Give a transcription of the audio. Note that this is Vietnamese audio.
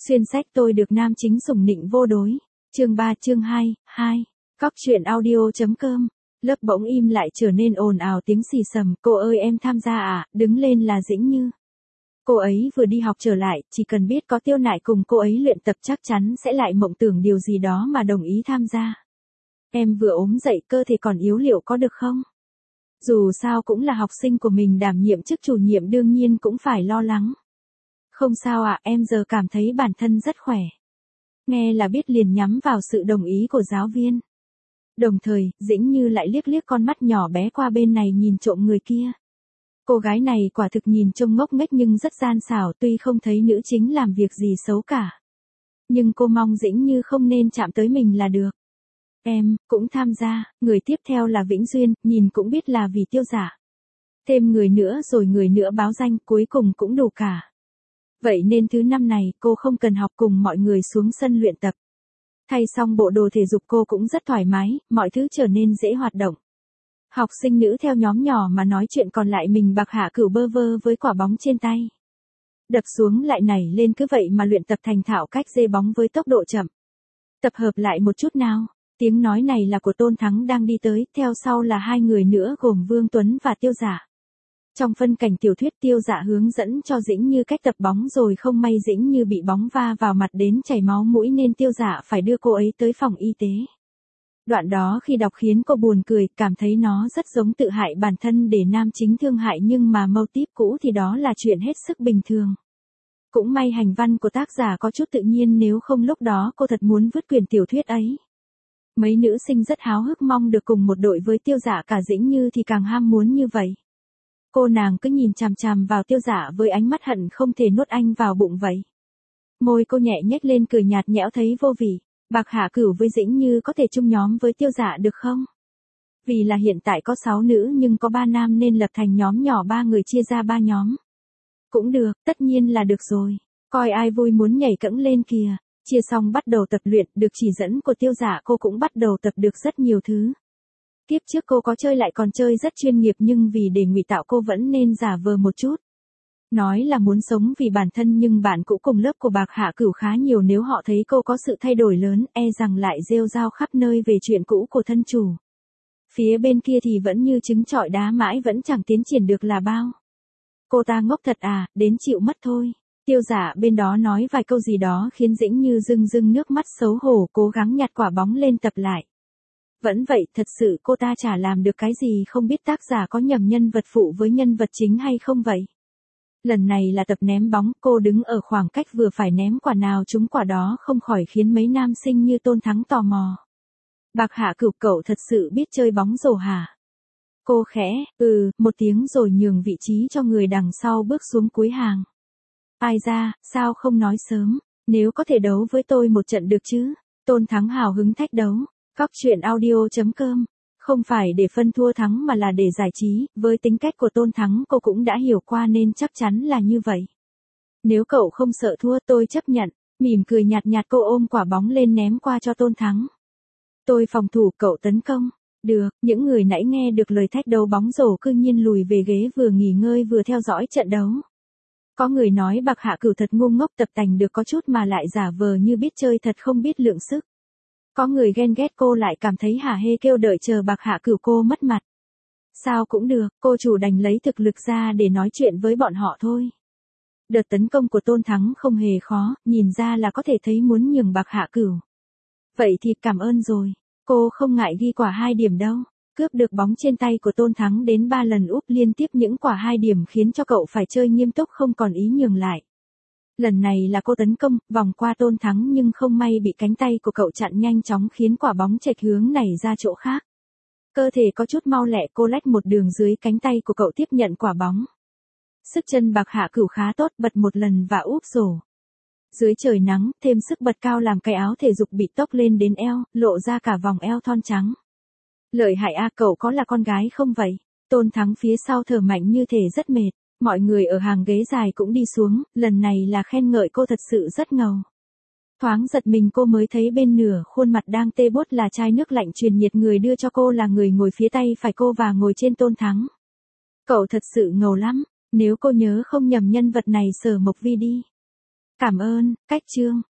Xuyên sách tôi được nam chính sủng nịnh vô đối. Chương 3 chương 2, 2. Cóc truyện audio.com. Lớp bỗng im lại trở nên ồn ào tiếng xì xầm. Cô ơi em tham gia à, đứng lên là Dĩnh Như. Cô ấy vừa đi học trở lại, chỉ cần biết có Tiêu Nại cùng cô ấy luyện tập chắc chắn sẽ lại mộng tưởng điều gì đó mà đồng ý tham gia. Em vừa ốm dậy cơ thể còn yếu liệu có được không? Dù sao cũng là học sinh của mình đảm nhiệm chức chủ nhiệm đương nhiên cũng phải lo lắng. Không sao ạ, em giờ cảm thấy bản thân rất khỏe. Nghe là biết liền nhắm vào sự đồng ý của giáo viên. Đồng thời, Dĩnh Như lại liếc liếc con mắt nhỏ bé qua bên này nhìn trộm người kia. Cô gái này quả thực nhìn trông ngốc nghếch nhưng rất gian xảo, tuy không thấy nữ chính làm việc gì xấu cả. Nhưng cô mong Dĩnh Như không nên chạm tới mình là được. Em, cũng tham gia, người tiếp theo là Vĩnh Duyên, nhìn cũng biết là vì Tiêu Dạ. Thêm người nữa rồi người nữa báo danh, cuối cùng cũng đủ cả. Vậy nên thứ năm này, cô không cần học cùng mọi người xuống sân luyện tập. Thay xong bộ đồ thể dục cô cũng rất thoải mái, mọi thứ trở nên dễ hoạt động. Học sinh nữ theo nhóm nhỏ mà nói chuyện còn lại mình Bạc Hạ Cửu bơ vơ với quả bóng trên tay. Đập xuống lại nảy lên cứ vậy mà luyện tập thành thạo cách dê bóng với tốc độ chậm. Tập hợp lại một chút nào. Tiếng nói này là của Tôn Thắng đang đi tới, theo sau là hai người nữa gồm Vương Tuấn và Tiêu Dạ. Trong phân cảnh tiểu thuyết Tiêu Dạ hướng dẫn cho Dĩnh Như cách tập bóng rồi không may Dĩnh Như bị bóng va vào mặt đến chảy máu mũi nên Tiêu Dạ phải đưa cô ấy tới phòng y tế. Đoạn đó khi đọc khiến cô buồn cười, cảm thấy nó rất giống tự hại bản thân để nam chính thương hại nhưng mà mâu típ cũ thì đó là chuyện hết sức bình thường. Cũng may hành văn của tác giả có chút tự nhiên nếu không lúc đó cô thật muốn vứt quyển tiểu thuyết ấy. Mấy nữ sinh rất háo hức mong được cùng một đội với Tiêu Dạ, cả Dĩnh Như thì càng ham muốn như vậy. Cô nàng cứ nhìn chằm chằm vào Tiêu Dạ với ánh mắt hận không thể nuốt anh vào bụng vậy. Môi cô nhẹ nhếch lên cười nhạt nhẽo thấy vô vị. Bạc Hạ Cửu với Dĩnh Như có thể chung nhóm với Tiêu Dạ được không? Vì là hiện tại có 6 nữ nhưng có 3 nam nên lập thành nhóm nhỏ 3 người chia ra 3 nhóm. Cũng được, tất nhiên là được rồi. Coi ai vui muốn nhảy cẫng lên kìa. Chia xong bắt đầu tập luyện, được chỉ dẫn của Tiêu Dạ cô cũng bắt đầu tập được rất nhiều thứ. Tiếp trước cô có chơi lại còn chơi rất chuyên nghiệp nhưng vì để ngụy tạo cô vẫn nên giả vờ một chút. Nói là muốn sống vì bản thân nhưng bạn cũ cùng lớp của Bạc Hạ Cửu khá nhiều nếu họ thấy cô có sự thay đổi lớn e rằng lại rêu rao khắp nơi về chuyện cũ của thân chủ. Phía bên kia thì vẫn như trứng trọi đá mãi vẫn chẳng tiến triển được là bao. Cô ta ngốc thật à, đến chịu mất thôi. Tiêu Dạ bên đó nói vài câu gì đó khiến Dĩnh Như rưng rưng nước mắt xấu hổ cố gắng nhặt quả bóng lên tập lại. Vẫn vậy, thật sự cô ta chả làm được cái gì không biết tác giả có nhầm nhân vật phụ với nhân vật chính hay không vậy. Lần này là tập ném bóng, cô đứng ở khoảng cách vừa phải ném quả nào trúng quả đó không khỏi khiến mấy nam sinh như Tôn Thắng tò mò. Bạc Hạ Cửu cậu thật sự biết chơi bóng rổ hả? Cô khẽ, một tiếng rồi nhường vị trí cho người đằng sau bước xuống cuối hàng. Ai ra, sao không nói sớm, nếu có thể đấu với tôi một trận được chứ? Tôn Thắng hào hứng thách đấu. Cóc truyện audio.com. Không phải để phân thua thắng mà là để giải trí, với tính cách của Tôn Thắng cô cũng đã hiểu qua nên chắc chắn là như vậy. Nếu cậu không sợ thua tôi chấp nhận, mỉm cười nhạt nhạt cô ôm quả bóng lên ném qua cho Tôn Thắng. Tôi phòng thủ cậu tấn công. Được, những người nãy nghe được lời thách đấu bóng rổ cư nhiên lùi về ghế vừa nghỉ ngơi vừa theo dõi trận đấu. Có người nói Bạc Hạ Cửu thật ngu ngốc tập tành được có chút mà lại giả vờ như biết chơi thật không biết lượng sức. Có người ghen ghét cô lại cảm thấy hả hê kêu đợi chờ Bạc Hạ Cửu cô mất mặt. Sao cũng được, cô chủ đành lấy thực lực ra để nói chuyện với bọn họ thôi. Đợt tấn công của Tôn Thắng không hề khó, nhìn ra là có thể thấy muốn nhường Bạc Hạ Cửu. Vậy thì cảm ơn rồi, cô không ngại ghi quả 2 điểm đâu. Cướp được bóng trên tay của Tôn Thắng đến 3 lần úp liên tiếp những quả 2 điểm khiến cho cậu phải chơi nghiêm túc không còn ý nhường lại. Lần này là cô tấn công, vòng qua Tôn Thắng nhưng không may bị cánh tay của cậu chặn nhanh chóng khiến quả bóng chệch hướng này ra chỗ khác. Cơ thể có chút mau lẹ cô lách một đường dưới cánh tay của cậu tiếp nhận quả bóng. Sức chân Bạc Hạ Cửu khá tốt bật một lần và úp rổ. Dưới trời nắng, thêm sức bật cao làm cái áo thể dục bị tốc lên đến eo, lộ ra cả vòng eo thon trắng. Lợi hại a cậu có là con gái không vậy? Tôn Thắng phía sau thở mạnh như thể rất mệt. Mọi người ở hàng ghế dài cũng đi xuống, lần này là khen ngợi cô thật sự rất ngầu. Thoáng giật mình cô mới thấy bên nửa khuôn mặt đang tê bốt là chai nước lạnh truyền nhiệt người đưa cho cô là người ngồi phía tay phải cô và ngồi trên Tôn Thắng. Cậu thật sự ngầu lắm, nếu cô nhớ không nhầm nhân vật này Sở Mộc Vi đi. Cảm ơn, cách chương.